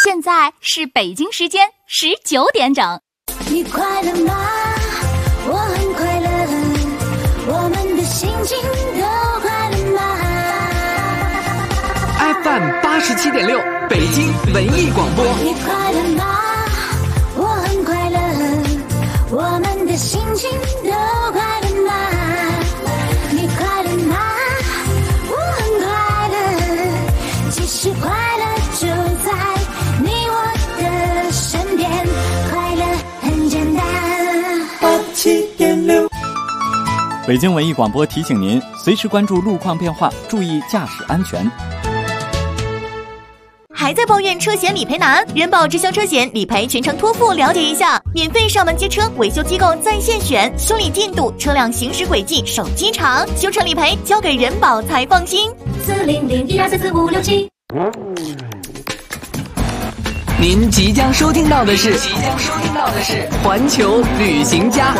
现在是北京时间19点整。 你快乐吗？我很快乐，我们的心情都快乐吗？ FM 87.6北京文艺广播。 你快乐吗？我很快乐，我们的心情都快乐吗？你快乐吗？我很快乐，其实快乐就在你我的身边，快乐很简单。87.6 北京文艺广播提醒您，随时关注路况变化，注意驾驶安全。 还在抱怨车险理赔难？人保直销车险理赔全程托付了解一下，免费上门接车，维修机构在线选，修理进度、车辆行驶轨迹、手机长，修车理赔交给人保才放心。 40012344567。 您即将收听到的是环球旅行家。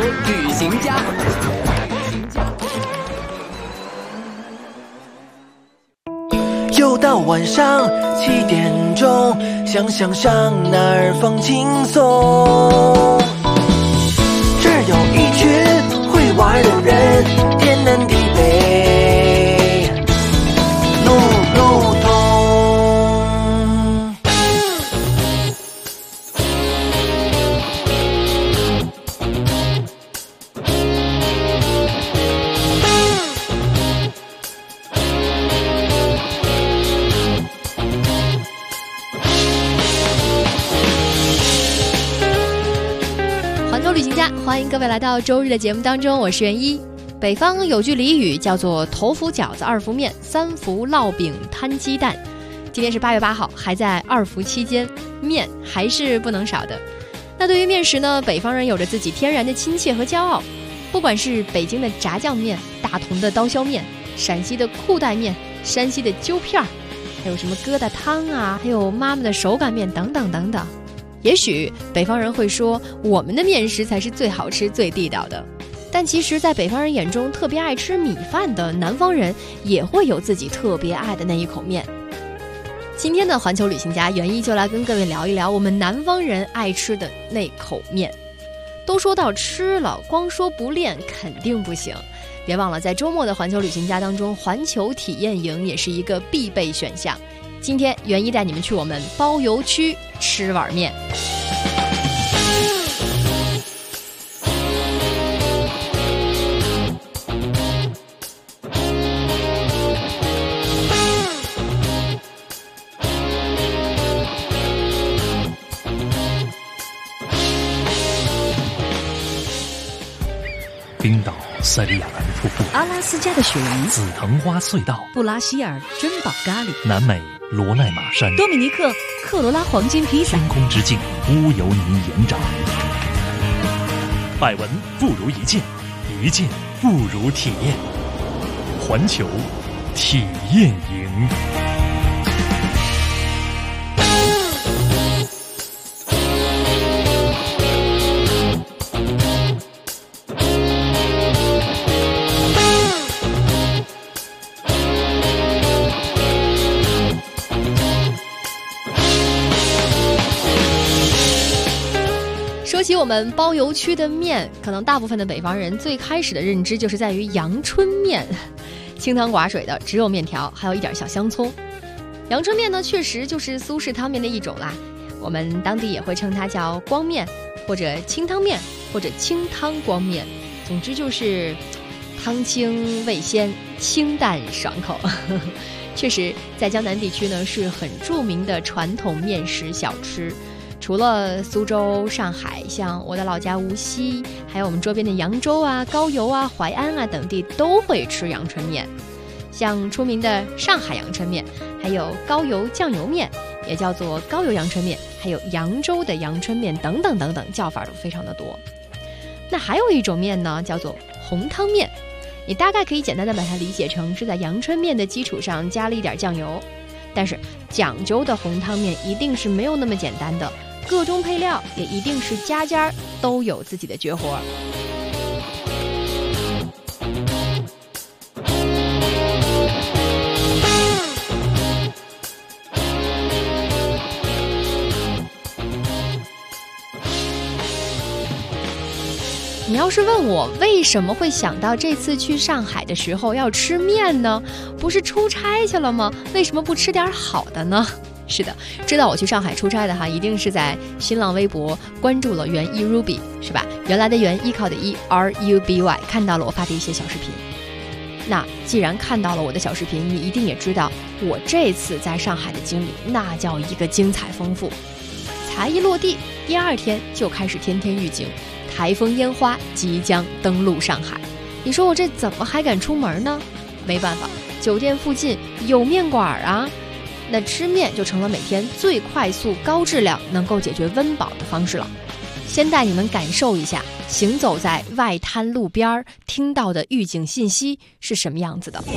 又到晚上7点钟，想上哪儿放轻松？这儿有一群会玩的人，天南地北路路通。 旅行家，欢迎各位来到周日的节目当中，我是袁一。北方有句俚语叫做头伏饺子二伏面，三伏烙饼摊鸡蛋。今天是8月8号，还在二伏期间，面还是不能少的。那对于面食呢，北方人有着自己天然的亲切和骄傲。不管是北京的炸酱面、大同的刀削面、陕西的裤带面、山西的揪片儿，还有什么疙瘩汤啊，还有妈妈的手擀面等等等等。也许北方人会说我们的面食才是最好吃最地道的，但其实在北方人眼中特别爱吃米饭的南方人也会有自己特别爱的那一口面。今天的环球旅行家袁一就来跟各位聊一聊我们南方人爱吃的那口面。都说到吃了，光说不练肯定不行，别忘了在周末的环球旅行家当中，环球体验营也是一个必备选项。今天袁一带你们去我们包邮区吃碗面。 冰岛塞里亚兰瀑布， 阿拉斯加的雪梨， 紫藤花隧道， 布拉希尔珍宝咖喱， 南美罗奈马山， 多米尼克克罗拉黄金披萨， 天空之境乌尤尼盐沼。百闻不如一见，一见不如体验。环球体验营。 说起我们包邮区的面，可能大部分的北方人最开始的认知就是在于阳春面，清汤寡水的，只有面条，还有一点小香葱。阳春面呢，确实就是苏式汤面的一种啦，我们当地也会称它叫光面，或者清汤面，或者清汤光面，总之就是汤清味鲜，清淡爽口。确实在江南地区呢是很著名的传统面食小吃，除了苏州、上海，像我的老家无锡，还有我们周边的扬州啊、高邮啊、淮安啊等地都会吃阳春面。像出名的上海阳春面，还有高邮酱油面，也叫做高邮阳春面，还有扬州的阳春面等等等等，叫法都非常的多。那还有一种面呢，叫做红汤面，你大概可以简单的把它理解成是在阳春面的基础上加了一点酱油，但是讲究的红汤面一定是没有那么简单的，各种配料也一定是家家都有自己的绝活。 你要是问我为什么会想到这次去上海的时候要吃面呢？不是出差去了吗？为什么不吃点好的呢？是的，知道我去上海出差的哈，一定是在新浪微博关注了袁一 Ruby， 是吧？原来的袁，依靠的依 RUBY， 看到了我发的一些小视频。那既然看到了我的小视频，你一定也知道我这次在上海的经历，那叫一个精彩丰富。才一落地，第2天就开始天天预警，台风烟花即将登陆上海。你说我这怎么还敢出门呢？没办法，酒店附近有面馆啊，那吃面就成了每天最快速、高质量能够解决温饱的方式了。先带你们感受一下行走在外滩路边听到的预警信息是什么样子的。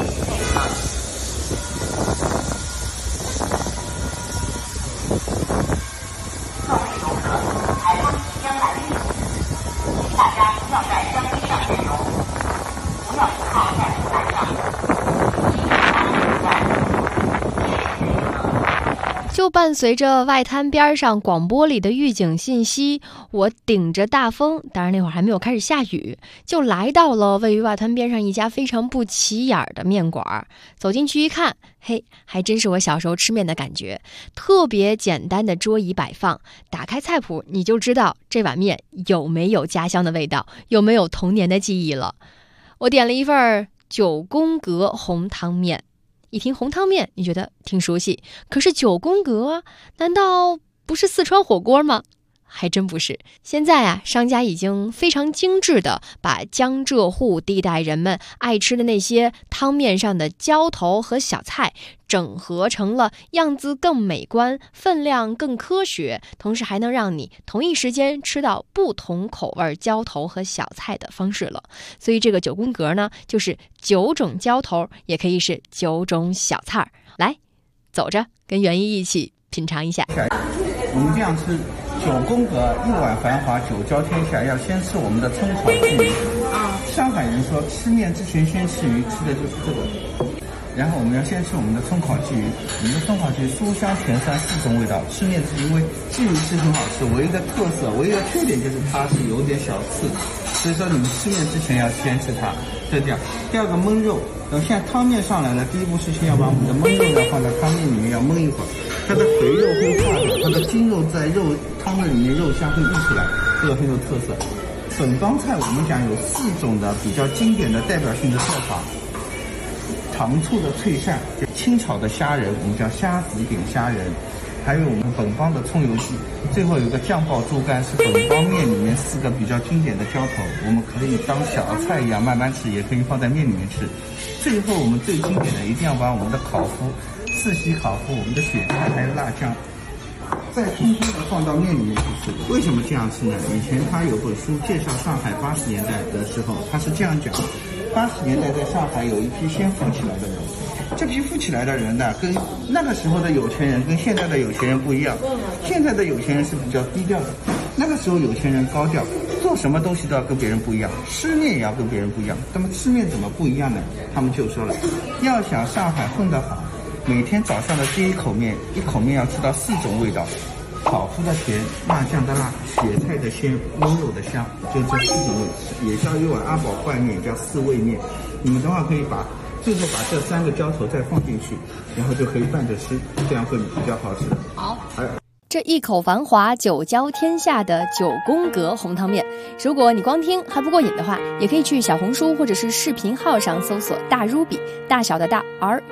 就伴随着外滩边上广播里的预警信息，我顶着大风，当然那会儿还没有开始下雨，就来到了位于外滩边上一家非常不起眼的面馆。走进去一看，嘿，还真是我小时候吃面的感觉，特别简单的桌椅摆放，打开菜谱你就知道这碗面有没有家乡的味道，有没有童年的记忆了。我点了一份9宫格红汤面。一听红汤面，你觉得挺熟悉，可是9宫格难道不是四川火锅吗？还真不是。现在啊，商家已经非常精致的把江浙沪地带人们爱吃的那些汤面上的浇头和小菜整合成了样子更美观、分量更科学，同时还能让你同一时间吃到不同口味浇头和小菜的方式了。所以这个9宫格呢，就是9种浇头，也可以是9种小菜。来，走着，跟袁一起品尝一下。 我们这样吃9宫格1碗繁华9交天下，要先吃我们的葱烤鲫鱼。上海人说吃面之前先吃鱼，吃的就是这个。然后我们要先吃我们的葱烤鲫鱼，我们的葱烤鲫鱼酥香甜酸4种味道。吃面之前，因为鲫鱼是很好吃，唯一的特色、唯一的缺点就是它是有点小刺，所以说你们吃面之前要先吃它。这样，第二个焖肉，现在汤面上来了，第一步是先要把我们的焖肉要放在汤面里面要焖一会儿，它的肥肉会化掉，它的筋肉在汤的里面肉香会溢出来，这个很有特色。本帮菜我们讲有4种的比较经典的代表性的做法。糖醋的脆鳝，清炒的虾仁，我们叫虾子饼虾仁，还有我们本帮的葱油鸡，最后有个酱爆猪肝，是本帮面里面4个比较经典的浇头，我们可以当小菜一样慢慢吃，也可以放在面里面吃。最后我们最经典的一定要把我们的烤麸、四喜烤麸、我们的雪菜还有辣酱再匆匆的放到面里面去吃。为什么这样吃呢？以前他有本书介绍上海80年代的时候，他是这样讲：80年代在上海有一批先富起来的人，这批富起来的人呢，跟那个时候的有钱人跟现在的有钱人不一样。现在的有钱人是比较低调的，那个时候有钱人高调，做什么东西都要跟别人不一样，吃面也要跟别人不一样。那么吃面怎么不一样呢？他们就说了，要想上海混得好，每天早上的第一口面要吃到4种味道：烤麸的甜、辣酱的辣、雪菜的鲜、焖肉的香，就这4种味。也叫一碗阿宝怪面，叫4味面。你们等会儿可以最后把这3个浇头再放进去，然后就可以拌着吃，这样会比较好吃。 好。这一口繁华9交天下的9宫格红汤面，如果你光听还不过瘾的话，也可以去小红书或者是视频号上搜索大 Ruby， 大小的大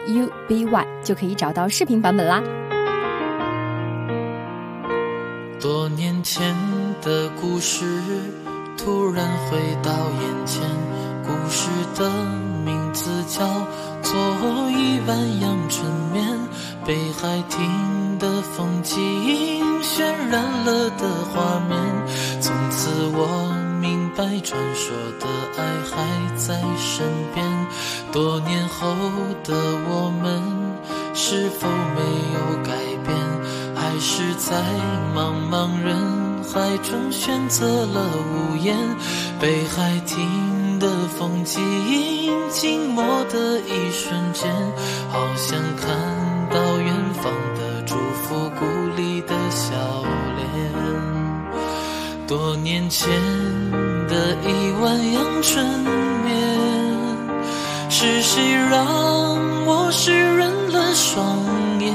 RUBY， 就可以找到视频版本啦。 多年前的故事突然回到眼前，故事的名字叫做一碗阳春面，北海亭的风景渲染了的画面，从此我明白传说的爱还在身边。多年后的我们是否没有改变，还是在茫茫人海中选择了无言。北海亭的风景静默的一瞬间，好像看到远方的祝福，故里的笑脸。多年前的一碗阳春面。是谁让我湿润了双眼？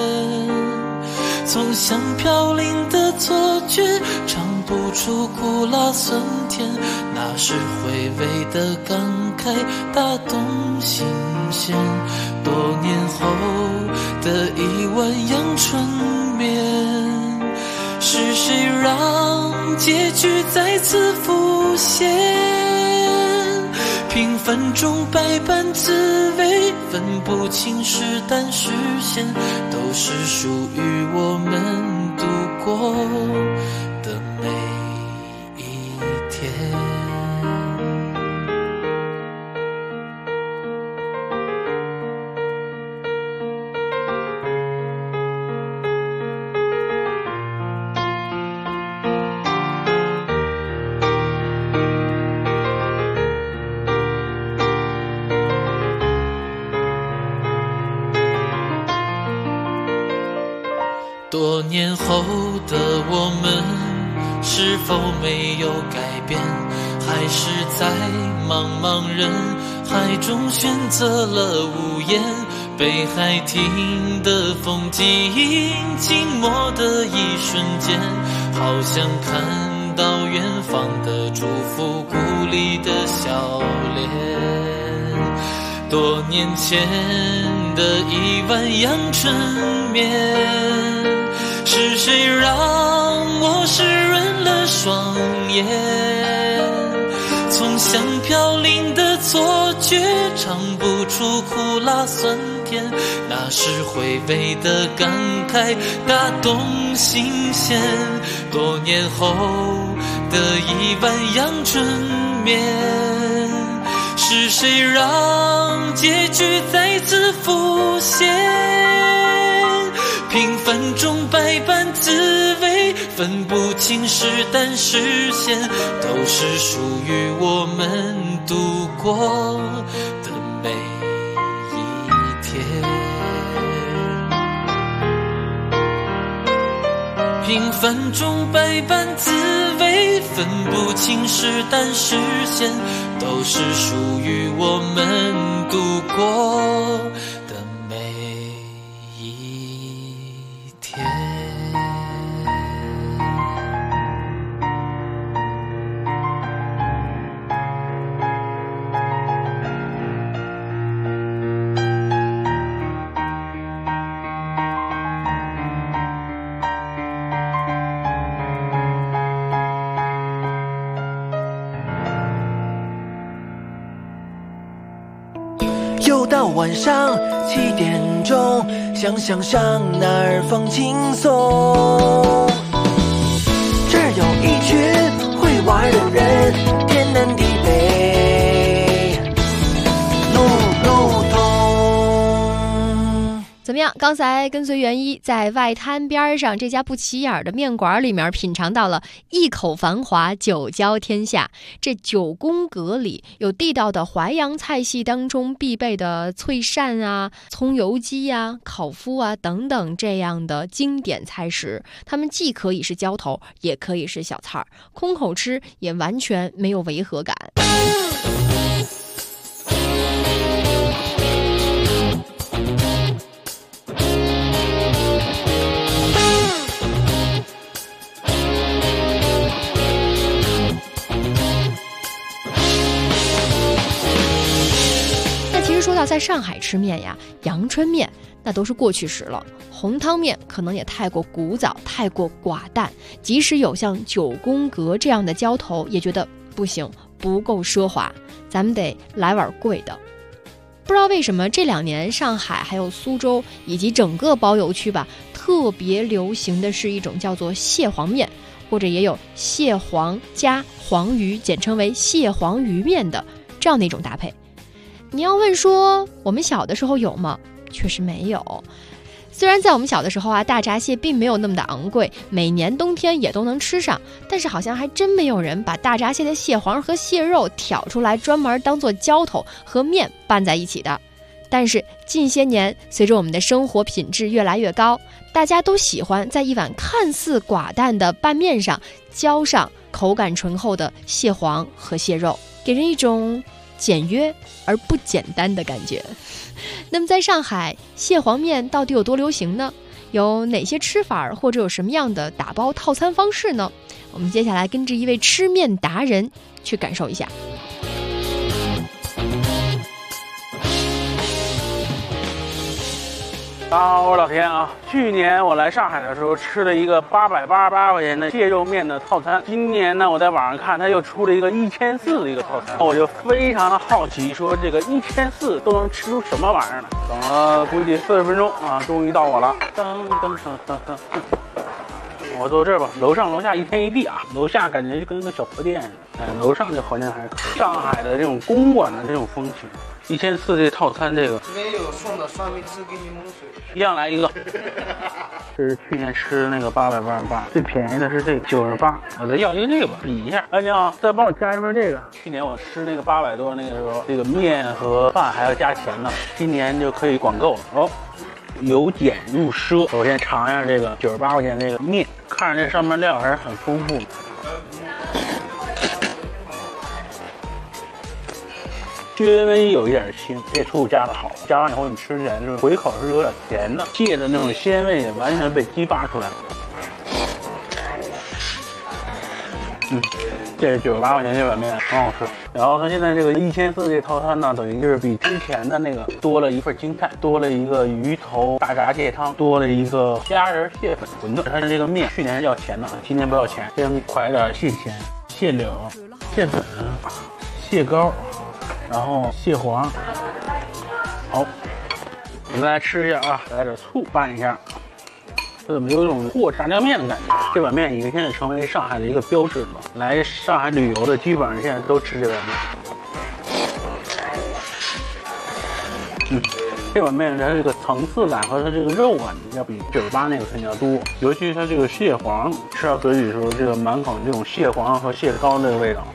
从香飘零的错觉，尝不出苦辣酸甜，那是回味的感慨，打动心弦。多年后的一碗阳春面，是谁让结局再次浮现？平凡中百般滋味，分不清是淡是咸，都是属于我们度过的每一天。多年后的我们，是否没有改变？还是在茫茫人海中选择了无言？北海亭的风景，静默的一瞬间，好像看到远方的祝福，鼓励的笑脸。多年前的一碗阳春面，是谁让我湿润了双眼？从香飘零的错觉，尝不出苦辣酸甜，那是回味的感慨，打动心弦。多年后的一碗阳春面，是谁让结局再次浮现？平凡中百般滋味，分不清是淡是咸，都是属于我们度过的每一天。平凡中百般滋味，分不清是淡是咸，都是属于我们度过的每一天。 又到晚上7点钟，想想上哪儿放轻松。这儿有一群会玩的人，天南地北路路通。 怎么样？刚才跟随袁一在外滩边上这家不起眼的面馆里面品尝到了一口繁华，酒交天下。这9宫格里有地道的淮扬菜系当中必备的脆鳝啊、葱油鸡啊、烤麸啊等等这样的经典菜食，它们既可以是浇头，也可以是小菜儿，空口吃也完全没有违和感。说到在上海吃面呀，阳春面那都是过去时了，红汤面可能也太过古早，太过寡淡，即使有像9宫格这样的浇头，也觉得不行，不够奢华，咱们得来碗贵的。不知道为什么这2年上海还有苏州以及整个包邮区吧，特别流行的是一种叫做蟹黄面，或者也有蟹黄加黄鱼，简称为蟹黄鱼面的这样的一种搭配。你要问说我们小的时候有吗？确实没有。虽然在我们小的时候啊，大闸蟹并没有那么的昂贵，每年冬天也都能吃上，但是好像还真没有人把大闸蟹的蟹黄和蟹肉挑出来专门当做浇头和面拌在一起的。 但是近些年，随着我们的生活品质越来越高，大家都喜欢在一碗看似寡淡的拌面上浇上口感醇厚的蟹黄和蟹肉，给人一种简约而不简单的感觉。那么在上海，蟹黄面到底有多流行呢？有哪些吃法，或者有什么样的打包套餐方式呢？我们接下来跟着一位吃面达人去感受一下。 我是老田啊。去年我来上海的时候吃了一个888块钱的蟹肉面的套餐，今年呢我在网上看他又出了一个1400的一个套餐，我就非常的好奇，说这个1400都能吃出什么玩意儿呢？等了估计40分钟啊，终于到我了。噔噔噔噔噔。我坐这儿吧，楼上楼下一天一地啊，楼下感觉就跟个小破店似的，楼上这环境还是可以。上海的这种公馆的这种风情，1400这套餐这个没有送的酸梅汁给你蒙水， 一样来一个。这是去年吃的那个888，最便宜的是这个98，我再要一个这个吧，比一下。哎，你好，再帮我加一份这个。去年我吃那个800多那个时候，这个面和饭还要加钱呢，今年就可以管够了哦。由俭入奢，我先尝一下这个98块钱这个面，看着这上面料还是很丰富的。稍微有一点腥，这醋加的好，加完以后你吃起来就是回口是有点甜的，蟹的那种鲜味也完全被激发出来了。这是98块钱这碗面很好吃。然后它现在这个1400这套餐呢，等于就是比之前的那个多了一份京菜，多了一个鱼头大闸蟹汤，多了一个虾仁蟹粉馄饨。它的这个面去年要钱的，今年不要钱，先㧟点蟹钱、蟹柳、蟹粉、蟹膏，然后蟹黄。好，我们来吃一下啊，来点醋拌一下。这怎么有一种和炸酱面的感觉？这碗面已经现在成为上海的一个标志了。来上海旅游的基本上现在都吃这碗面。这碗面它这个层次感和它这个肉感要比98那个肯定要多，尤其是它这个蟹黄吃到嘴里的时候，这个满口这种蟹黄和蟹膏这个味道。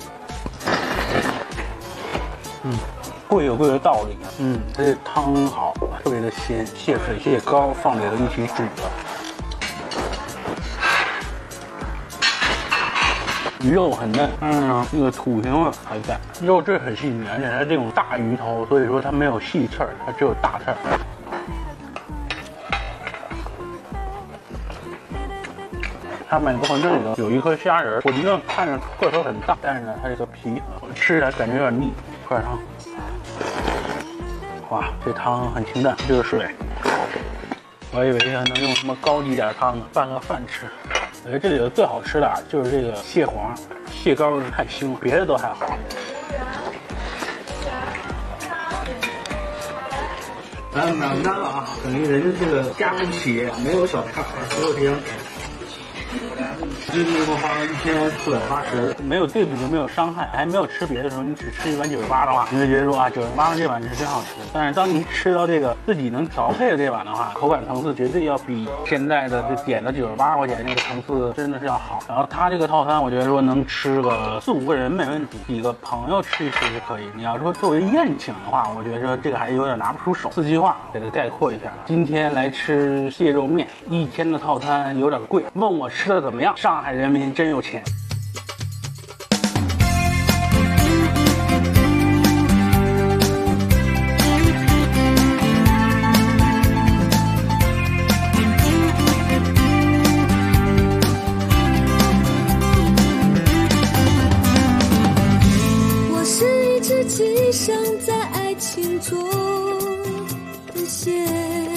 贵有贵的道理。它这汤好，特别的鲜，蟹粉、蟹膏放在了一起煮的。肉很嫩，这个土腥味还在，肉质很细腻，而且它这种大鱼头，所以说它没有细刺儿，它只有大刺儿。它每个馄饨里头有一颗虾仁，馄饨看着个头很大，但是呢，它这个皮吃起来感觉有点腻。喝点汤，哇，这汤很清淡，就是水。我以为还能用什么高级点汤呢，拌个饭吃。我觉得这里头最好吃的就是这个蟹黄，蟹膏太腥了，别的都还好。满单了啊，等于人家这个家族企业没有小菜，只有这样。这个花了1480，没有对比就没有伤害。还没有吃别的时候，你只吃一碗98的话，你会觉得说啊，98这碗是真好吃。但是当你吃到这个自己能调配的这碗的话，口感层次绝对要比现在的这点的98块钱那个层次真的是要好。然后它这个套餐，我觉得说能吃个4、5个人没问题，几个朋友吃一吃是可以。你要说作为宴请的话，我觉得说这个还有点拿不出手。4句话给它概括一下：今天来吃蟹肉面，1000的套餐有点贵，问我吃的怎么样？上海人民真有钱。 我是一只寄生在爱情中的线，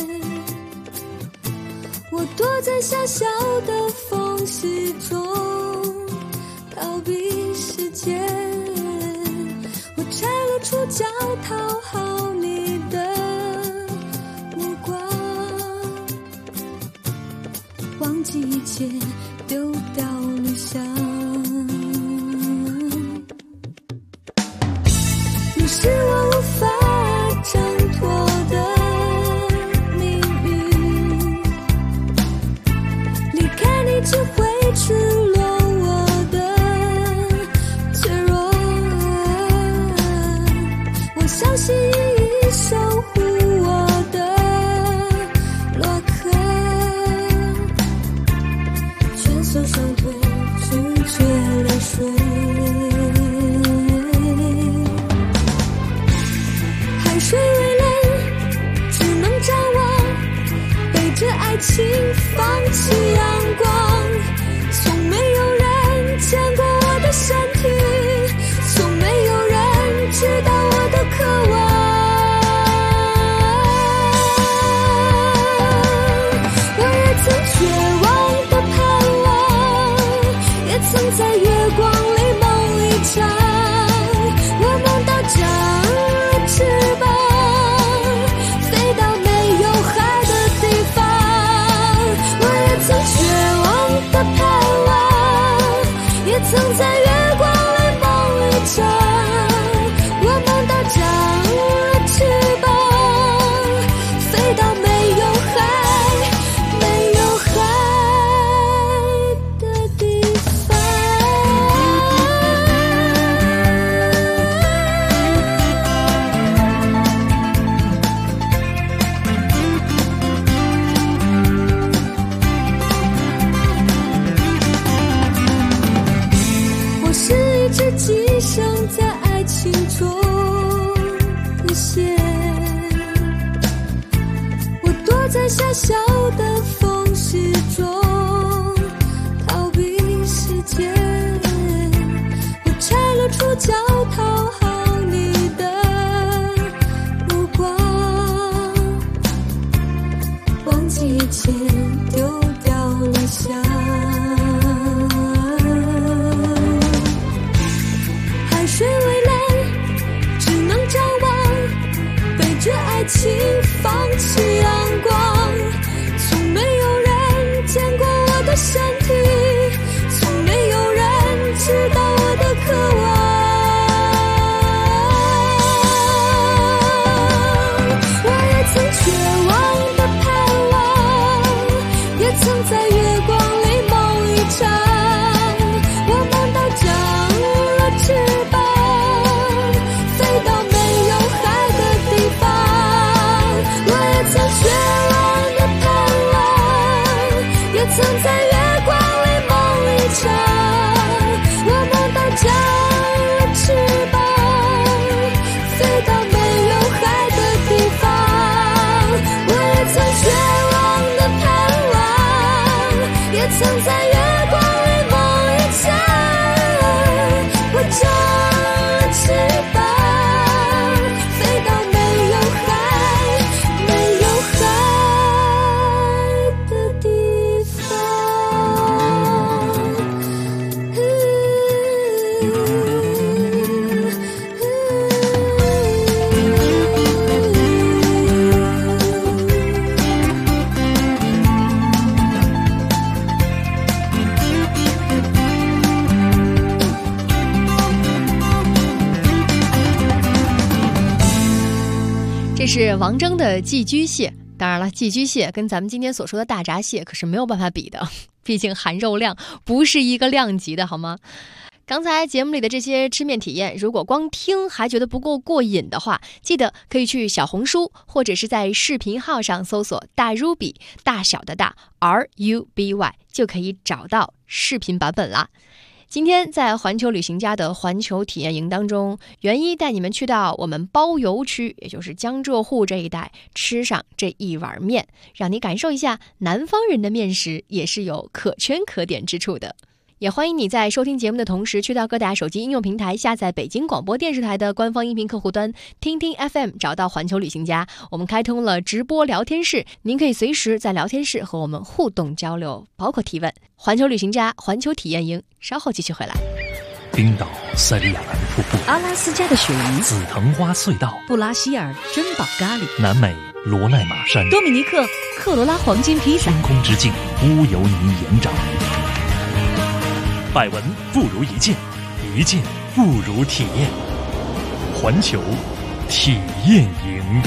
我躲在小小的缝隙中逃避时间，我拆了触角讨好你的目光，忘记一切，丢掉理想。你是我无法挣脱的命运，离开你只会赤裸我的脆弱，我相信一守护水，海水为冷，只能张望，背着爱情放弃阳光，从没有人见过我的身体，从没有人知道我的渴望。我也曾绝望的盼望，也曾在月光里梦一场，我梦到长了翅膀，飞到没有海的地方。我也曾绝望的盼望，也曾在月光里梦一场，我梦到长了翅膀，飞到没有海的地方。我是一只寄生在爱情中的线，我躲在小小的缝隙中逃避世界，我拆了触角讨好你的目光，忘记以前丢掉了想。海水为冷，只能张望，背着爱情放弃阳光，从没有人见过我的身体，从没有人知道我的渴望。我也曾绝望的盼望，也曾在月光里梦一场，我梦到长了翅膀，飞到没有海的地方。我也曾绝望的盼望，也曾在月光里梦一场，我梦到长了翅膀，飞到没有海的地方。我也曾绝望的盼望，也曾在月光里梦一场，我长了翅膀，飞到没有海的地方。 这是王铮的寄居蟹。当然了，寄居蟹跟咱们今天所说的大闸蟹可是没有办法比的，毕竟含肉量不是一个量级的，好吗？刚才节目里的这些吃面体验，如果光听还觉得不够过瘾的话，记得可以去小红书或者是在视频号上搜索大 Ruby 大小的大 RUBY 就可以找到视频版本啦。今天在环球旅行家的环球体验营当中，袁一带你们去到我们包邮区，也就是江浙沪这一带，吃上这一碗面，让你感受一下南方人的面食也是有可圈可点之处的。也欢迎你在收听节目的同时，去到各大手机应用平台下载北京广播电视台的官方音频客户端听听 FM， 找到环球旅行家。我们开通了直播聊天室，您可以随时在聊天室和我们互动交流，包括提问。环球旅行家环球体验营稍后继续回来。 冰岛塞里亚兰瀑布， 阿拉斯加的雪原， 紫藤花隧道， 布拉希尔珍宝咖喱， 南美罗奈马山， 多米尼克克罗拉黄金披萨， 天空之境乌尤尼盐沼。百闻不如一见，一见不如体验。环球体验营。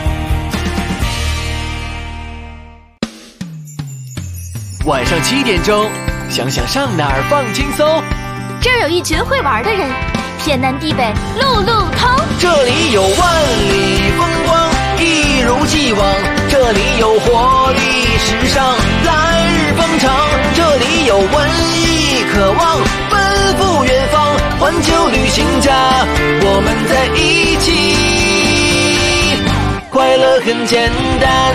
晚上7点钟，想想上哪儿放轻松。 这儿有一群会玩的人，天南地北路路通。 这里有万里风光，一如既往。这里有活力时尚，来日方长。这里有文艺渴望，奔赴远方，环球旅行家，我们在一起，快乐很简单。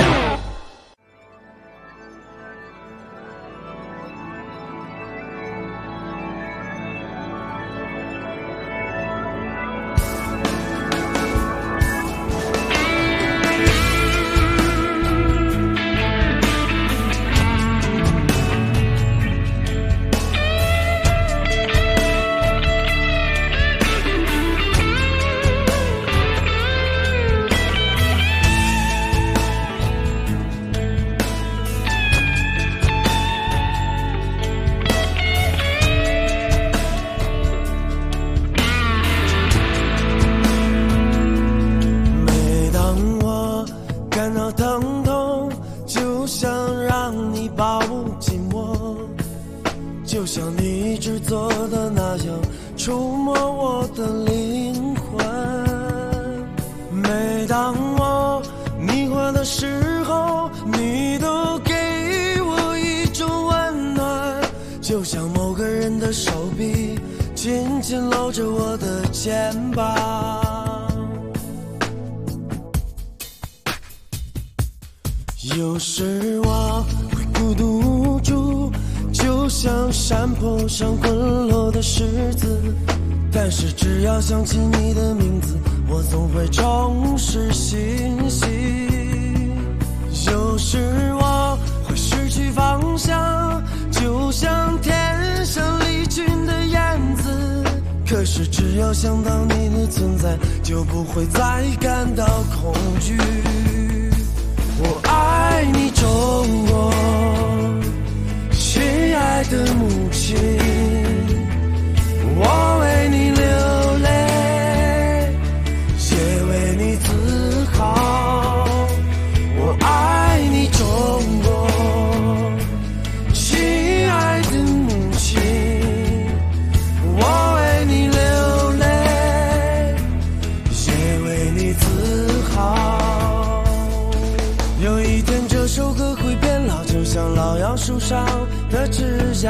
就像你一直做的那样，触摸我的灵魂。每当我迷惑的时候，你都给我一种温暖，就像某个人的手臂紧紧搂着我的肩膀。有时我会孤独无助，就像山坡上滚落的石子，但是只要想起你的名字，我总会重拾信心。有时我会失去方向，就像天上离群的燕子，可是只要想到你的存在，就不会再感到恐惧。我爱你中国，亲爱的母亲，我为你流泪，也为你自豪。我爱你中国，亲爱的母亲，我为你流泪，也为你自豪。有一天这首歌会变老，就像老杨树上的枝桠，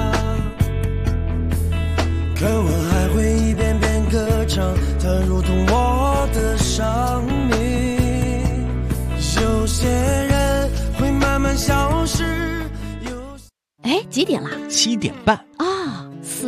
可我还会一遍遍歌唱，它如同我的生命。有些人会慢慢消失。 哎，几点了 ？7点半啊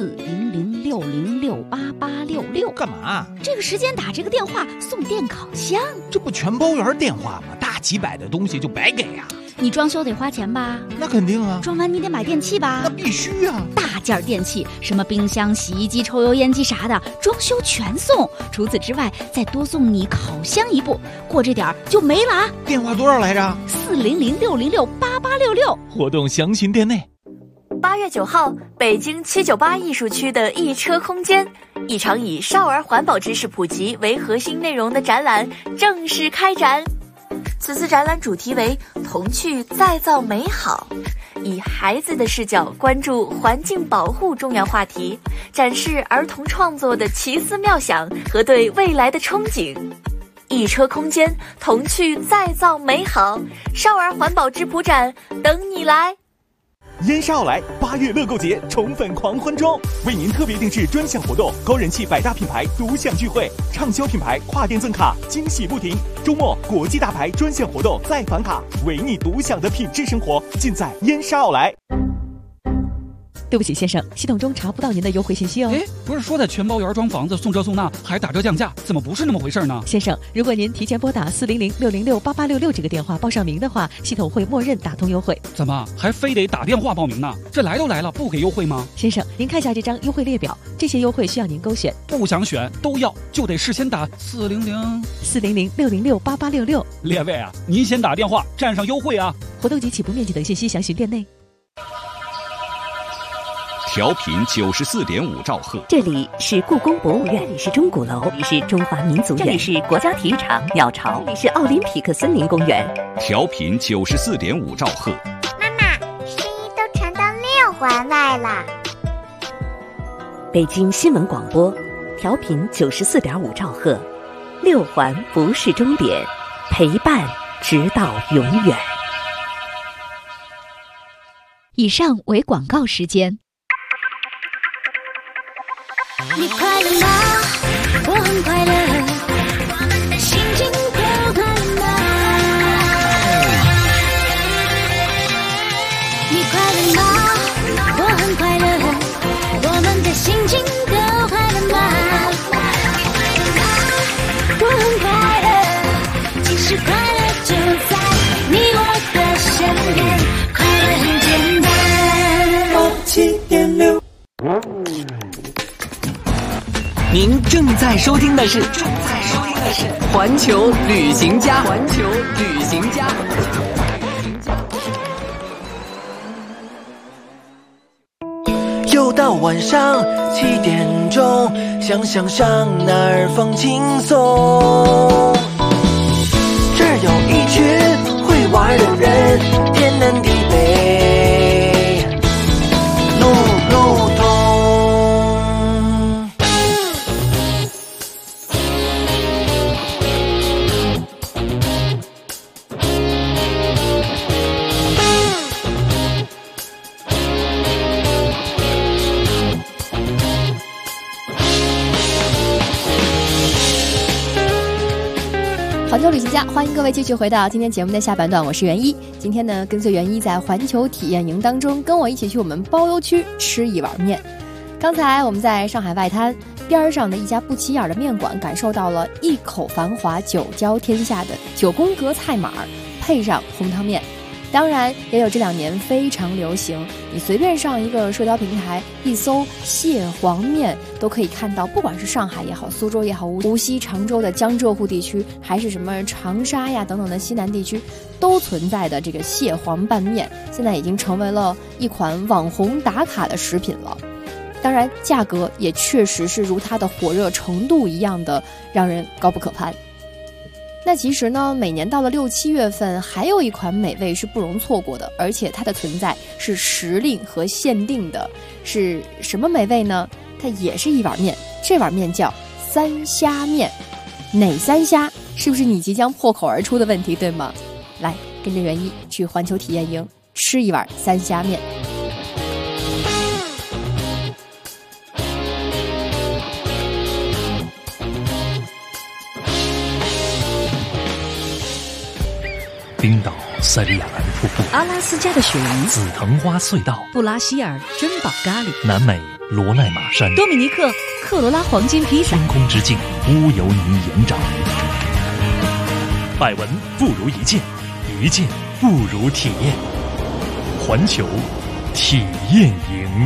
！40060688866， 干嘛？ 这个时间打这个电话送电烤箱， 这不全包圆电话吗？大几百的东西就白给啊！ 你装修得花钱吧？ 那肯定啊！ 装完你得买电器吧？ 那必须啊！ 大件电器，什么冰箱、洗衣机、抽油烟机啥的，装修全送。除此之外，再多送你烤箱一部，过这点儿就没了啊！ 电话多少来着 ？40060688866。 活动详询店内。 8月9号，北京798艺术区的一车空间，一场以少儿环保知识普及为核心内容的展览正式开展。此次展览主题为童趣再造美好，以孩子的视角关注环境保护重要话题，展示儿童创作的奇思妙想和对未来的憧憬。一车空间，童趣再造美好，少儿环保质朴展等你来。 烟沙奥莱8月乐购节宠粉狂欢中，为您特别定制专项活动，高人气百大品牌独享聚会，畅销品牌跨店赠卡，惊喜不停。周末国际大牌专项活动再返卡，为你独享的品质生活尽在烟沙奥莱。 对不起，先生，系统中查不到您的优惠信息哦。 哎，不是说的全包圆装房子送这送那还打折降价，怎么不是那么回事呢？ 先生，如果您提前拨打40060688866这个电话报上名的话，系统会默认打通优惠。 怎么还非得打电话报名呢？这来都来了，不给优惠吗？ 先生，您看一下这张优惠列表，这些优惠需要您勾选。 不想选都要，就得事先打 40060688866。 列位啊，您先打电话占上优惠啊！ 活动及起步面积等信息详询店内。 调频94.5兆赫， 这里是故宫博物院，这里是钟鼓楼，这里是中华民族院，这里是国家体育场鸟巢，这里是奥林匹克森林公园。 调频94.5兆赫。 妈妈，声音都传到6环外了。 北京新闻广播，调频94.5兆赫，6环不是终点，陪伴直到永远。 以上为广告时间。 你快乐吗？我很快乐，我们的心情都快乐吗？你快乐吗？我很快乐，我们的心情都快乐吗？我很快乐，其实快乐就在你我的身边，快乐很简单。7.6。 您正在收听的是环球旅行家。环球旅行家。 又到晚上7点钟，想想上哪儿放轻松。这儿有一群会玩的人，天南地北，路路通。 环球旅行家，欢迎各位继续回到今天节目的下半段，我是袁一。今天呢，跟随袁一在环球体验营当中，跟我一起去我们包邮区吃一碗面。刚才我们在上海外滩边上的一家不起眼的面馆，感受到了一口繁华九焦天下的9宫格菜码，配上红汤面。当然也有这2年非常流行，你随便上一个社交平台一搜蟹黄面，都可以看到，不管是上海也好，苏州也好，无锡常州的江浙沪地区，还是什么长沙呀等等的西南地区，都存在的这个蟹黄拌面，现在已经成为了一款网红打卡的食品了。当然价格也确实是如它的火热程度一样的让人高不可攀。那其实呢，每年到了6、7月份，还有一款美味是不容错过的，而且它的存在是时令和限定的。是什么美味呢？它也是一碗面，这碗面叫3虾面。哪3虾？是不是你即将破口而出的问题，对吗？来，跟着袁一去环球体验营吃一碗3虾面。 冰岛塞里亚兰瀑布， 阿拉斯加的雪梨， 紫藤花隧道， 布拉希尔珍宝咖喱， 南美罗奈马山， 多米尼克克罗拉黄金披萨， 天空之境乌尤尼盐沼。百闻不如一见，一见不如体验。环球体验营。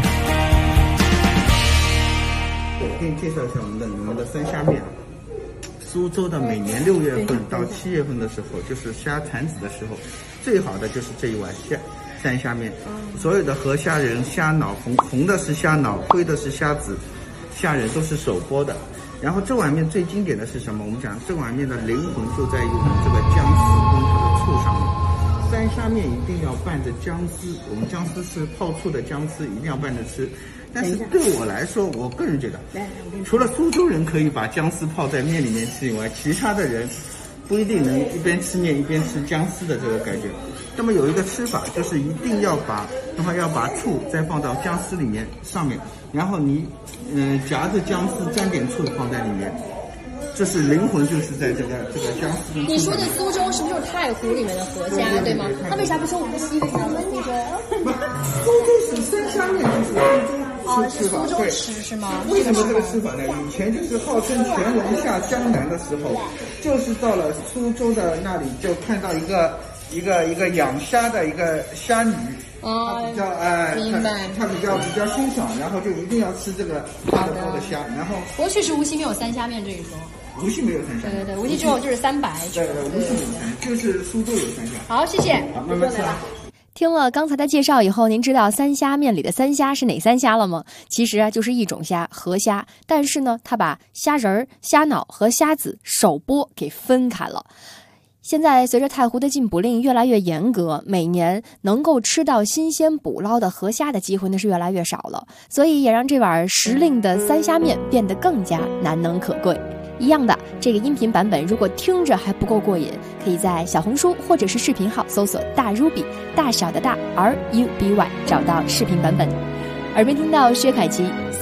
我给你介绍一下你们的3虾面。苏州的每年6月份到7月份的时候，就是虾产子的时候，最好的就是这一碗3虾面。所有的河虾仁、虾脑，红的是虾脑，灰的是虾子，虾仁都是手剥的。然后这碗面最经典的是什么？我们讲这碗面的灵魂就在于我们这个姜丝跟这个醋上面。3虾面一定要拌着姜丝，我们姜丝是泡醋的姜丝，一定要拌着吃。但是对我来说，我个人觉得，除了苏州人可以把姜丝泡在面里面吃以外，其他的人不一定能一边吃面一边吃姜丝的这个感觉。那么有一个吃法，就是一定要把醋再放到姜丝里面上面，然后你夹着姜丝沾点醋放在里面。这是灵魂，就是在这个姜丝。 你说的苏州是不是就是太湖里面的河虾，对吗？他为啥不说无锡，为啥说苏州？ 苏州是3虾面，就是苏州吃是吗？ 为什么这个吃法呢？以前就是号称乾隆下江南的时候，就是到了苏州的那里，就看到一个养虾的一个虾女。比较他比较欣赏，然后就一定要吃这个大的包的虾，然后。 不过确实无锡没有3虾面这一说。 无锡没有3虾。 对，无锡只有就是3白。 对，无锡有3，就是苏州有3虾。 好，谢谢。 好，慢慢吃。 听了刚才的介绍以后，您知道3虾面里的3虾是哪3虾了吗？其实啊，就是一种虾，河虾。但是呢，它把虾仁、虾脑和虾子手剥给分开了。现在随着太湖的禁捕令越来越严格，每年能够吃到新鲜捕捞的河虾的机会呢是越来越少了，所以也让这碗时令的3虾面变得更加难能可贵。一样的，这个音频版本如果听着还不够过瘾，可以在小红书或者是视频号搜索大 Ruby 大小的大 RUBY 找到视频版本。耳边听到薛凯琪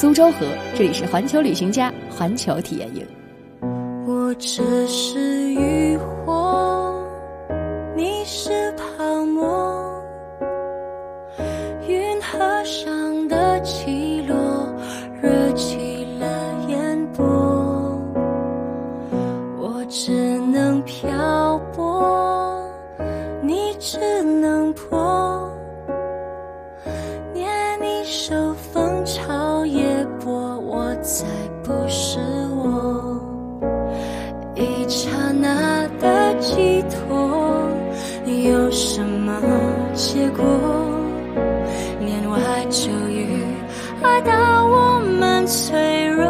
苏州河。这里是环球旅行家环球体验营。 我只是渔火，你是泡沫，运河上的起落热起了烟波，我只能漂泊，你只能破，念你手风潮也波，我才不是我，一刹那的寄托有什么结果，年外秋雨爱到我们脆弱，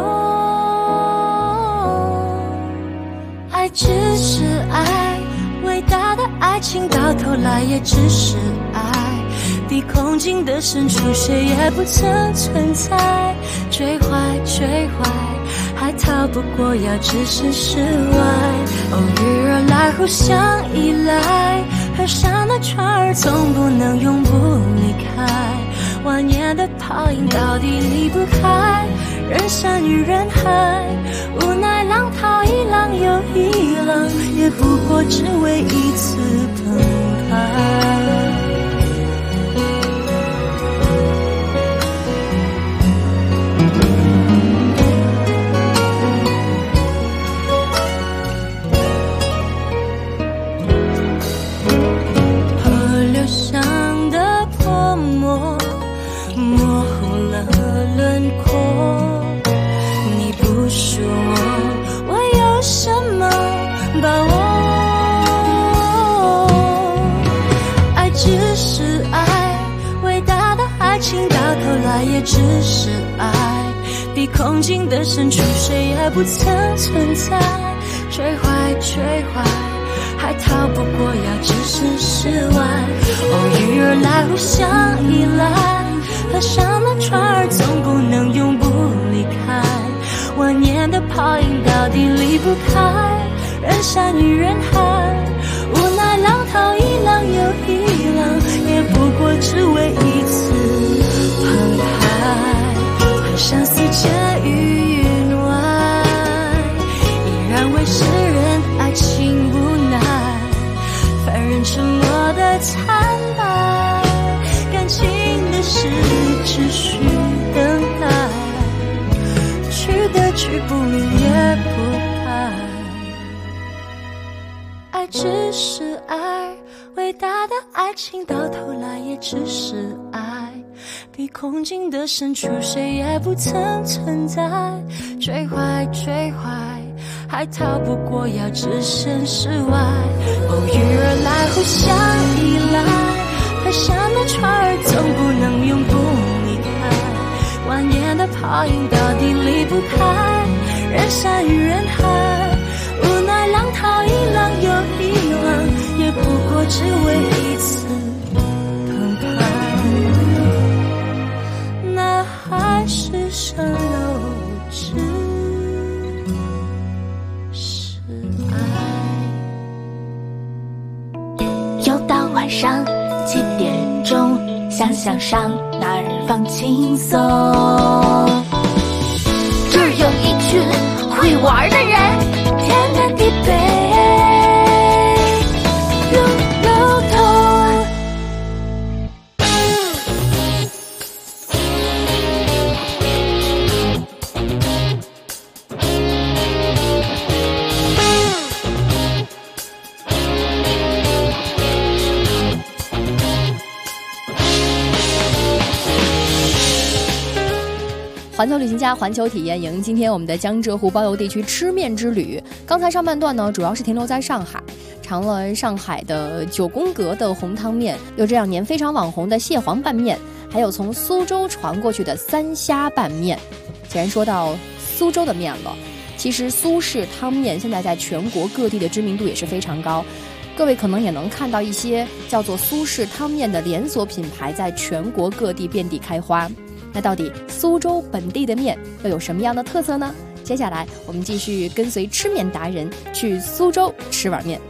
爱只是爱，伟大的爱情到头来也只是爱，比空境的深处谁也不曾存在，追怀追怀还逃不过要置身事外，偶遇而来互相依赖，河上的船儿总不能永不离开，万年的泡影到底离不开人山与人海，无奈浪淘一浪又一浪，也不过只为一次澎湃。也只是爱，比空境的深处谁也不曾存在，追怀追怀还逃不过要置身事外，偶遇而来互相依赖，河上的船儿总不能永不离开，万年的泡影到底离不开人山与人海，无奈浪淘一浪又一浪，也不过只为一次澎湃，河上四千与云外，依然为世人爱情无奈，凡人沉默的惨白，感情的事只需等待，去的去不明也不白，爱只是爱，伟大的爱情到头来也只是爱，比空境的深处谁也不曾存在，追怀追怀还逃不过要置身事外，偶遇而来互相依赖，河上的船儿总不能永不离开，万年的泡影到底离不开人山与人海，无奈浪淘一浪又一浪，也不过只为一次澎湃，那海市蜃楼只是爱。 又到晚上7点钟，想想上哪儿放轻松，这儿有一群会玩的人，天南地北路路通。 环球旅行家环球体验营，今天我们的江浙沪包邮地区吃面之旅，刚才上半段呢，主要是停留在上海，尝了上海的9宫格的红汤面，有这2年非常网红的蟹黄拌面，还有从苏州传过去的3虾拌面。既然说到苏州的面了，其实苏式汤面现在在全国各地的知名度也是非常高，各位可能也能看到一些叫做苏式汤面的连锁品牌在全国各地遍地开花。那到底苏州本地的面又有什么样的特色呢？接下来我们继续跟随吃面达人去苏州吃碗面。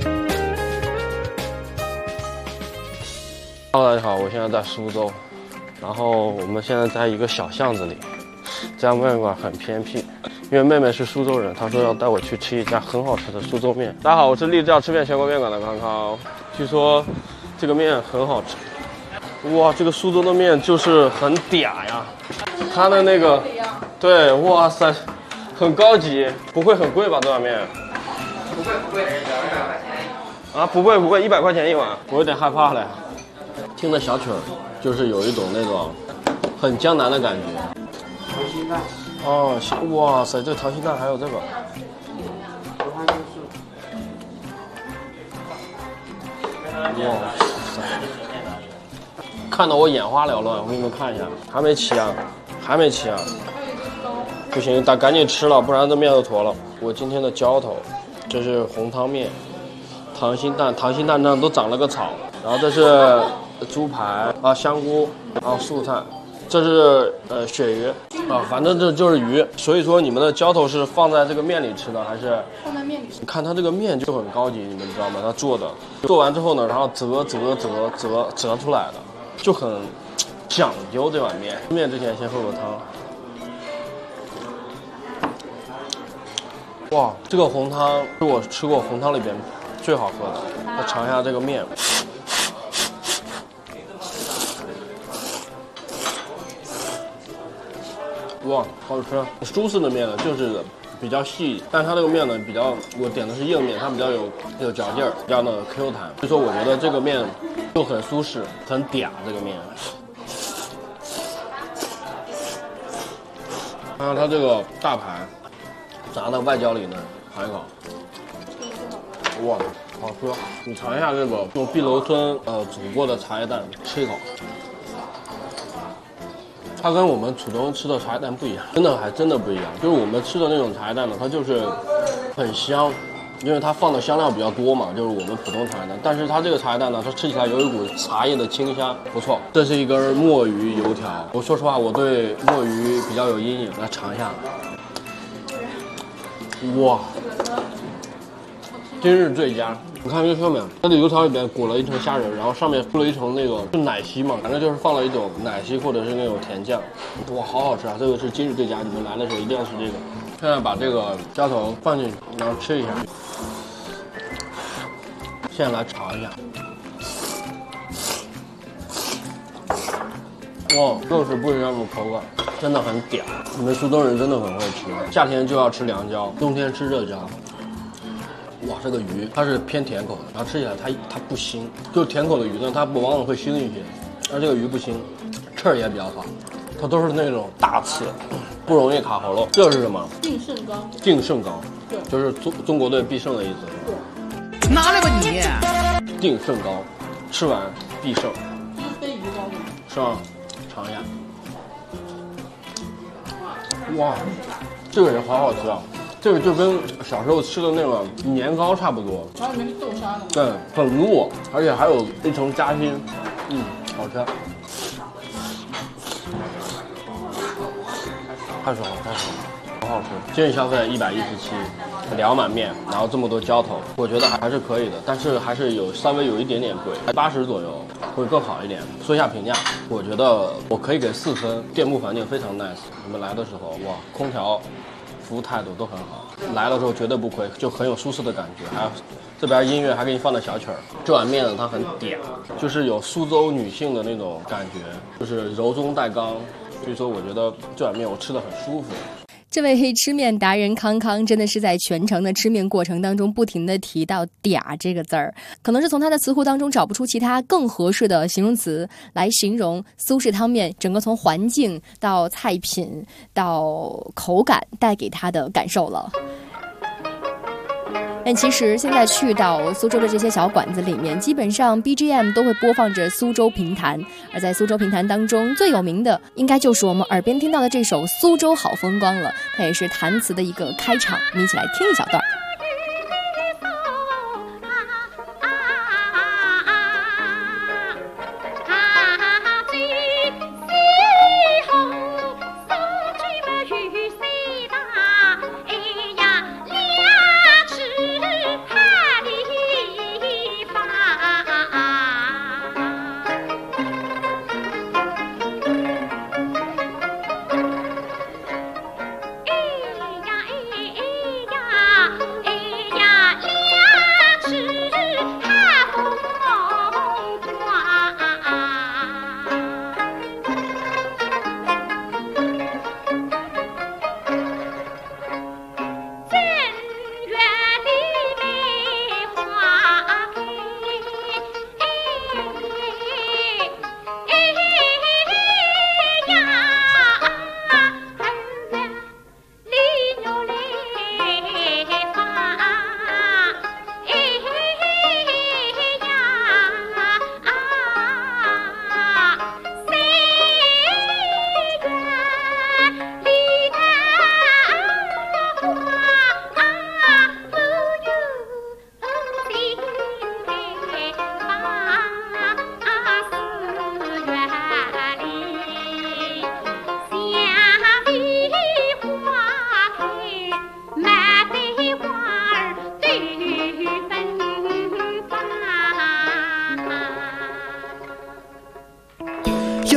Hello， 大家好，我现在在苏州， 然后我们现在在一个小巷子里，这家面馆很偏僻，因为妹妹是苏州人，她说要带我去吃一家很好吃的苏州面。大家好，我是立志要吃面全国面馆的康康。据说这个面很好吃。哇，这个苏州的面就是很嗲呀，它的那个，对，哇塞，很高级，不会很贵吧？这碗面？不贵，200块钱。啊，不贵，100块钱一碗，我有点害怕了。听的小曲儿，就是有一种那种很江南的感觉。溏心蛋。哦，哇塞，这个溏心蛋还有这个。哇塞！看得我眼花缭乱，我给你们看一下，还没齐啊，不行，得赶紧吃了，不然这面都坨了。我今天的浇头，这是红汤面，溏心蛋上都长了个草，然后这是猪排啊，香菇，然后素菜，这是鳕鱼啊，反正这就是鱼。所以说你们的浇头是放在这个面里吃的，还是放在面里吃？ 你看它这个面就很高级，你们知道吗？它做完之后呢，然后折出来的。就很讲究这碗面。吃面之前先喝口汤。哇，这个红汤是我吃过红汤里边最好喝的。来尝一下这个面。哇，好吃！苏式的面呢，就是比较细，但它这个面呢比较，我点的是硬面，它比较有嚼劲儿，比较那个 Q 弹。所以说我觉得这个面就很舒适，很嗲这个面。看看它这个大排，炸到外焦里呢，尝一口。哇，好喝！你尝一下这个用碧螺春煮过的茶叶蛋，吃一口。它跟我们普通吃的茶叶蛋不一样，真的不一样。就是我们吃的那种茶叶蛋呢，它就是很香，因为它放的香料比较多嘛，就是我们普通茶叶蛋。但是它这个茶叶蛋呢，它吃起来有一股茶叶的清香，不错。这是一根墨鱼油条，我说实话，我对墨鱼比较有阴影，来尝一下。哇，今日最佳！你看这个上面，它的油条里边裹了一层虾仁，然后上面铺了一层那个是奶昔嘛，反正就是放了一种奶昔或者是那种甜酱。哇，好好吃啊！这个是今日最佳，你们来的时候一定要吃这个。现在把这个浇头放进去，然后吃一下。现在来尝一下。哇，又是不一样的口感，真的很嗲。你们苏州人真的很会吃，夏天就要吃凉椒，冬天吃热椒。哇，这个鱼它是偏甜口的，然后吃起来它不腥，就是甜口的鱼呢，它往往会腥一些，而这个鱼不腥，刺儿也比较好，它都是那种大刺，不容易卡喉咙。这是什么？ 定胜膏。 定胜膏， 对， 就是中国队必胜的意思。 对， 哪来吧你？定胜膏，吃完必胜。 就是飞鱼膏的。 是吗？尝一下。哇，这个也好好吃啊！这个就跟小时候吃的那个年糕差不多， 然后里面是豆沙的。 对，很糯，而且还有一层夹心，好吃。太爽了，好好吃！今日消费117，2碗面，然后这么多浇头，我觉得还是可以的，但是还是稍微有一点点贵，80左右会更好一点。说一下评价，我觉得我可以给4分，店铺环境非常 nice， 你们来的时候哇，空调。服务态度都很好，来的时候绝对不亏，就很有舒适的感觉。还有这边音乐还给你放的小曲儿。这碗面呢，它很嗲，就是有苏州女性的那种感觉，就是柔中带刚。所以说，我觉得这碗面我吃得很舒服。 这位吃面达人康康真的是在全程的吃面过程当中不停地提到嗲这个字儿，可能是从他的词库当中找不出其他更合适的形容词来形容苏式汤面整个从环境到菜品到口感带给他的感受了。但其实现在去到苏州的这些小馆子里面，基本上 BGM 都会播放着苏州评弹，而在苏州评弹当中最有名的应该就是我们耳边听到的这首《苏州好风光》了，它也是弹词的一个开场，我们一起来听一小段。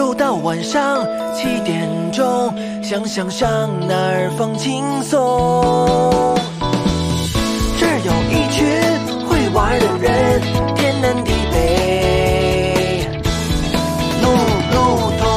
又到晚上7点钟，想想上哪儿放轻松。这儿有一群会玩的人，天南地北路路通。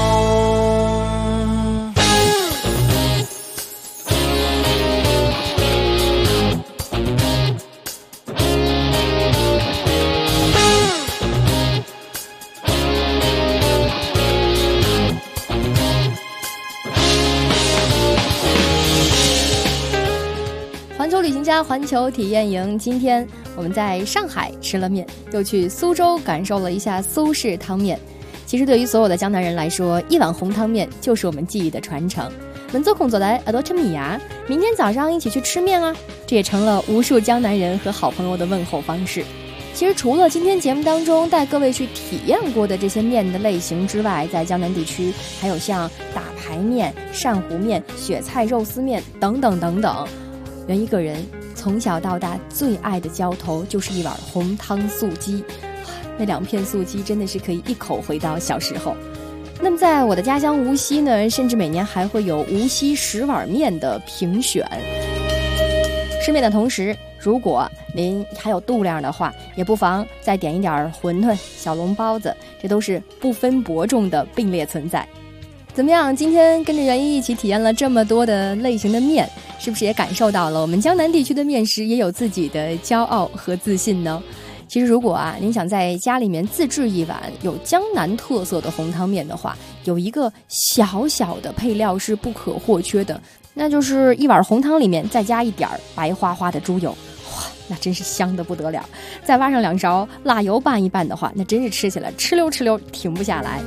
环球旅行家环球体验营，今天我们在上海吃了面，又去苏州感受了一下苏式汤面。其实对于所有的江南人来说，一碗红汤面就是我们记忆的传承。门做空做来耳朵吃米呀，明天早上一起去吃面啊，这也成了无数江南人和好朋友的问候方式。其实除了今天节目当中带各位去体验过的这些面的类型之外，在江南地区还有像打排面、扇糊面、雪菜肉丝面等等等等。原一个人从小到大最爱的浇头就是一碗红汤素鸡，那2片素鸡真的是可以一口回到小时候。那么在我的家乡无锡呢，甚至每年还会有无锡10碗面的评选。吃面的同时，如果您还有度量的话，也不妨再点一点馄饨、小笼包子，这都是不分伯仲的并列存在。怎么样？今天跟着袁一起体验了这么多的类型的面，是不是也感受到了我们江南地区的面食也有自己的骄傲和自信呢？其实如果您想在家里面自制一碗有江南特色的红汤面的话，有一个小小的配料是不可或缺的，那就是一碗红汤里面再加一点白花花的猪油，哇，那真是香得不得了。再挖上2勺辣油拌一拌的话，那真是吃起来哧溜哧溜停不下来。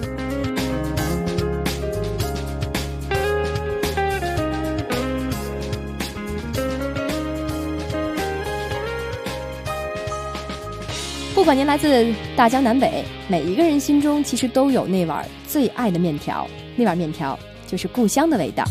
不管您来自大江南北，每一个人心中其实都有那碗最爱的面条，那碗面条就是故乡的味道。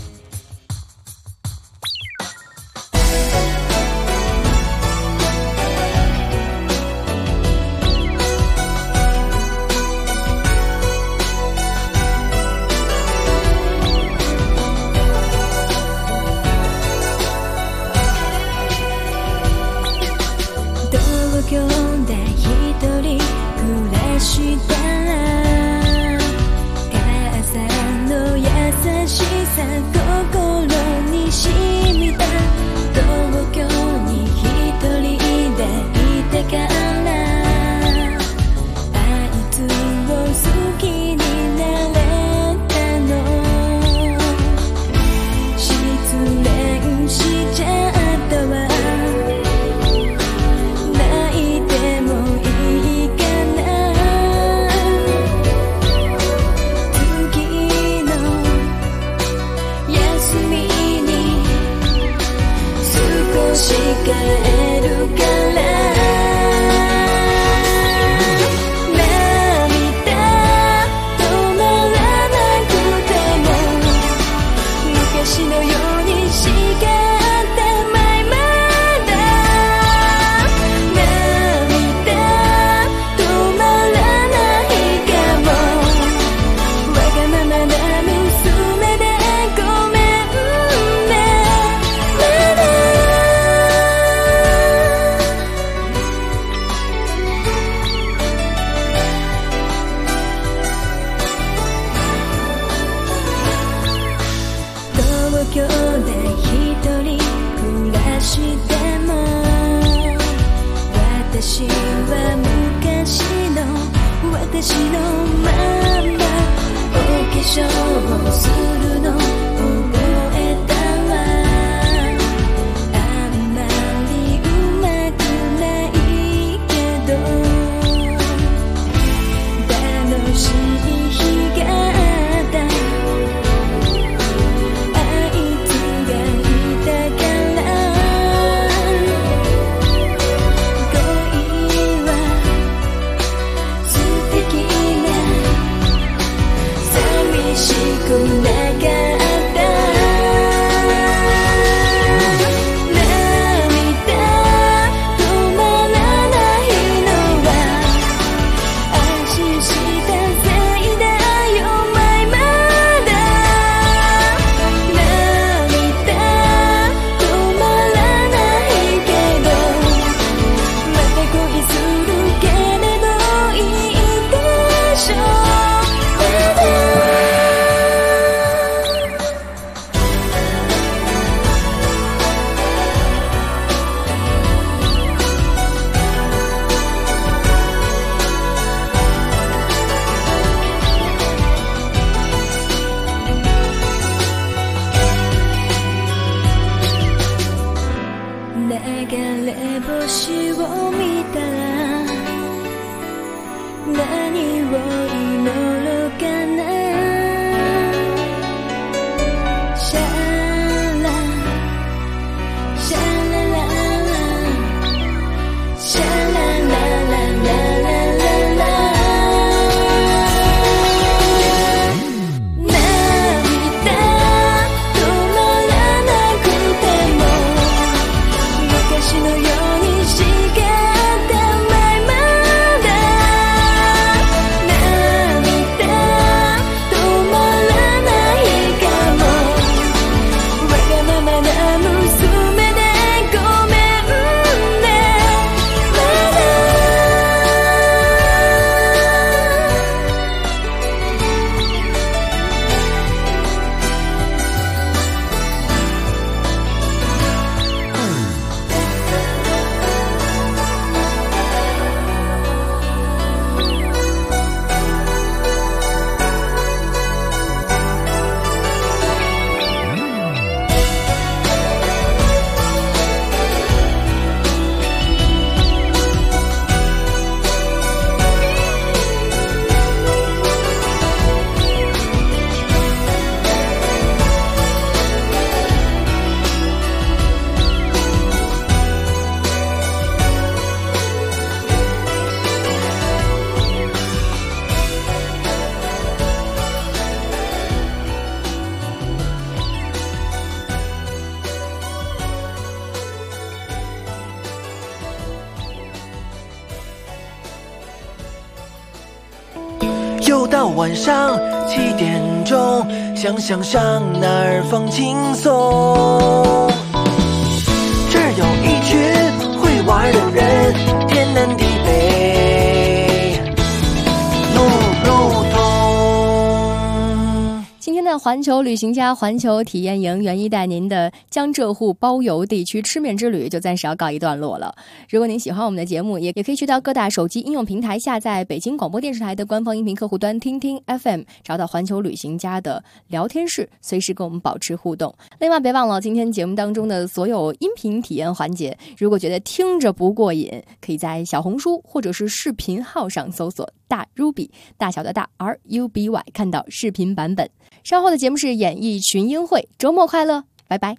「 又到晚上7点钟，想想上哪儿放轻松。这儿有一群会玩的人，天南地北路通。 今天的环球旅行家环球体验营袁一带您的江浙沪包邮地区吃面之旅就暂时要告一段落了。如果您喜欢我们的节目，也可以去到各大手机应用平台下载北京广播电视台的官方音频客户端听听 FM， 找到环球旅行家的聊天室，随时跟我们保持互动。另外别忘了今天节目当中的所有音频体验环节，如果觉得听着不过瘾，可以在小红书或者是视频号上搜索大 Ruby， 大小的大 RUBY， 看到视频版本。稍后的节目是演艺群英会，周末快乐，拜拜。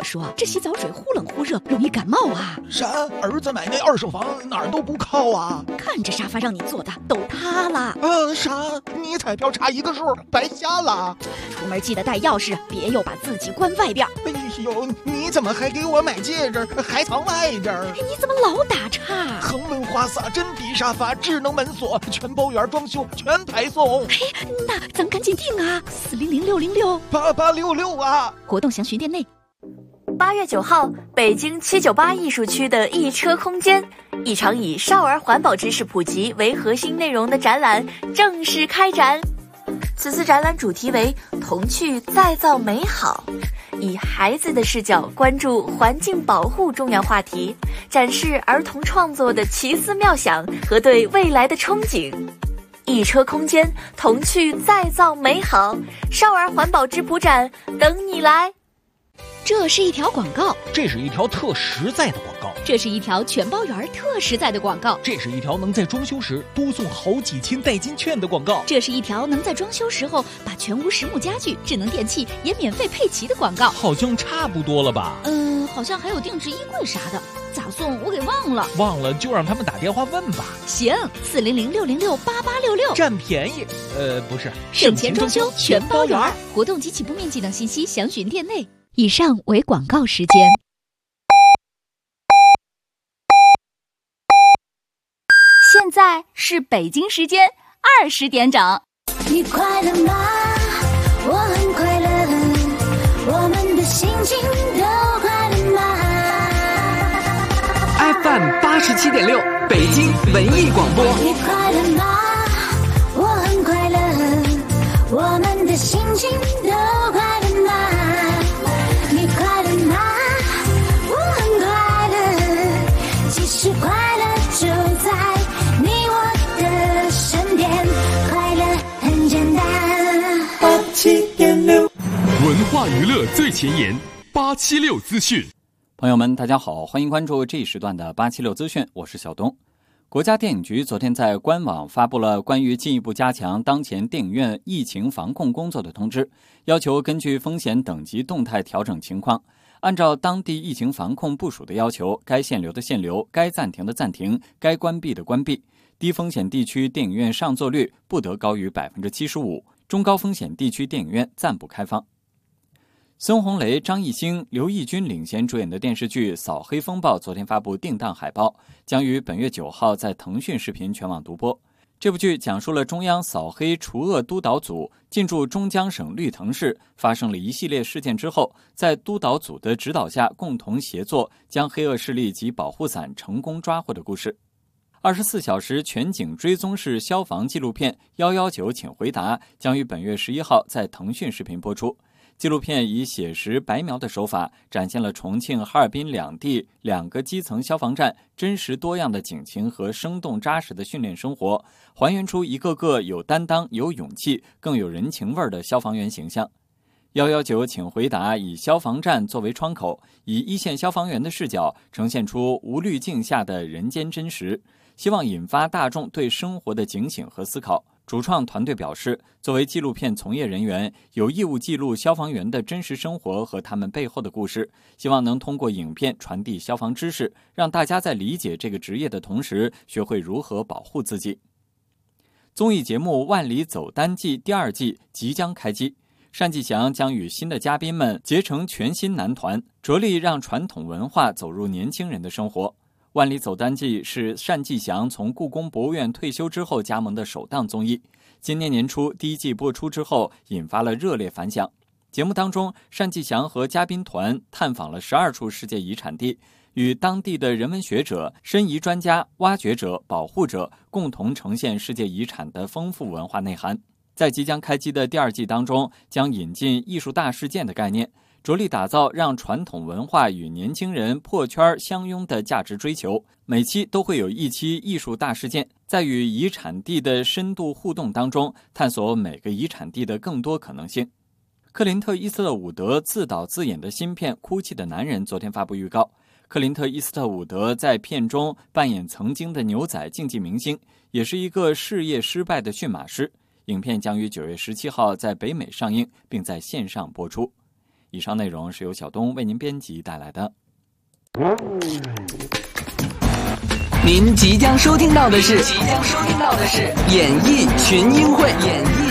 说，这洗澡水忽冷忽热，容易感冒啊。 啥？儿子买那二手房哪儿都不靠啊！ 看这沙发让你坐的都塌了。 啥？你彩票差一个数，白瞎了。 出门记得带钥匙，别又把自己关外边。 哎呦，你怎么还给我买戒指，还藏外边？ 你怎么老打岔？ 恒温花洒、真皮沙发、智能门锁，全包圆装修，全排送。 那咱赶紧订啊！400-666-8866 啊！ 活动详询店内。 8月9号，北京798艺术区的一车空间，一场以少儿环保知识普及为核心内容的展览正式开展。此次展览主题为童趣再造美好，以孩子的视角关注环境保护重要话题，展示儿童创作的奇思妙想和对未来的憧憬。一车空间，童趣再造美好，少儿环保质朴展等你来。 这是一条广告， 这是一条特实在的广告， 这是一条全包圆特实在的广告， 这是一条能在装修时多送好几千代金券的广告， 这是一条能在装修时候把全屋实木家具、智能电器也免费配齐的广告。 好像差不多了吧？ 好像还有定制衣柜啥的，咋送我给忘了。 忘了就让他们打电话问吧。 行，400-666-8866， 占便宜。不是， 省钱装修全包圆。活动及起步面积等信息详询店内。以上为广告时间。 现在是北京时间20点整。 你快乐吗？我很快乐，我们的心情都快乐吗 ？FM 87.6，北京文艺广播。 你快乐吗？我很快乐，我们的心情都快乐吗？你快乐吗？我很快乐，其实快乐就在你我的身边，快乐很简单。87.6， 文化娱乐最前沿，876资讯。 朋友们，大家好，欢迎关注这一时段的876资讯，我是小东。国家电影局昨天在官网发布了关于进一步加强当前电影院疫情防控工作的通知，要求根据风险等级动态调整情况，按照当地疫情防控部署的要求，该限流的限流，该暂停的暂停，该关闭的关闭。低风险地区电影院上座率不得高于 75%， 中高风险地区电影院暂不开放。孙红雷、张艺兴、刘奕君领衔主演的电视剧《扫黑风暴》昨天发布定档海报，将于本月9号在腾讯视频全网独播。这部剧讲述了中央扫黑除恶督导组进驻中江省绿藤市，发生了一系列事件之后，在督导组的指导下共同协作，将黑恶势力及保护伞成功抓获的故事。24小时全景追踪式消防纪录片119请回答将于本月11号在腾讯视频播出。纪录片以写实白描的手法，展现了重庆、哈尔滨两地2个基层消防站真实多样的警情和生动扎实的训练生活，还原出一个个有担当、有勇气、更有人情味的消防员形象。119请回答以消防站作为窗口，以一线消防员的视角呈现出无滤镜下的人间真实，希望引发大众对生活的警醒和思考。主创团队表示，作为纪录片从业人员，有义务记录消防员的真实生活和他们背后的故事，希望能通过影片传递消防知识，让大家在理解这个职业的同时，学会如何保护自己。综艺节目《万里走单季》第2季即将开机，单霁翔将与新的嘉宾们结成全新男团，着力让传统文化走入年轻人的生活。万里走单季是单霁翔从故宫博物院退休之后加盟的首档综艺。今年年初第1季播出之后，引发了热烈反响。节目当中，单霁翔和嘉宾团探访了12处世界遗产地，与当地的人文学者、申遗专家、挖掘者、保护者共同呈现世界遗产的丰富文化内涵。在即将开机的第2季当中，将引进艺术大事件的概念，着力打造让传统文化与年轻人破圈相拥的价值追求。每期都会有1期艺术大事件，在与遗产地的深度互动当中，探索每个遗产地的更多可能性。克林特·伊斯特伍德自导自演的新片《哭泣的男人》昨天发布预告。克林特·伊斯特伍德在片中扮演曾经的牛仔竞技明星，也是一个事业失败的驯马师。影片将于9月17号在北美上映，并在线上播出。 以上内容是由小东为您编辑带来的。 您即将收听到的是演艺群英会。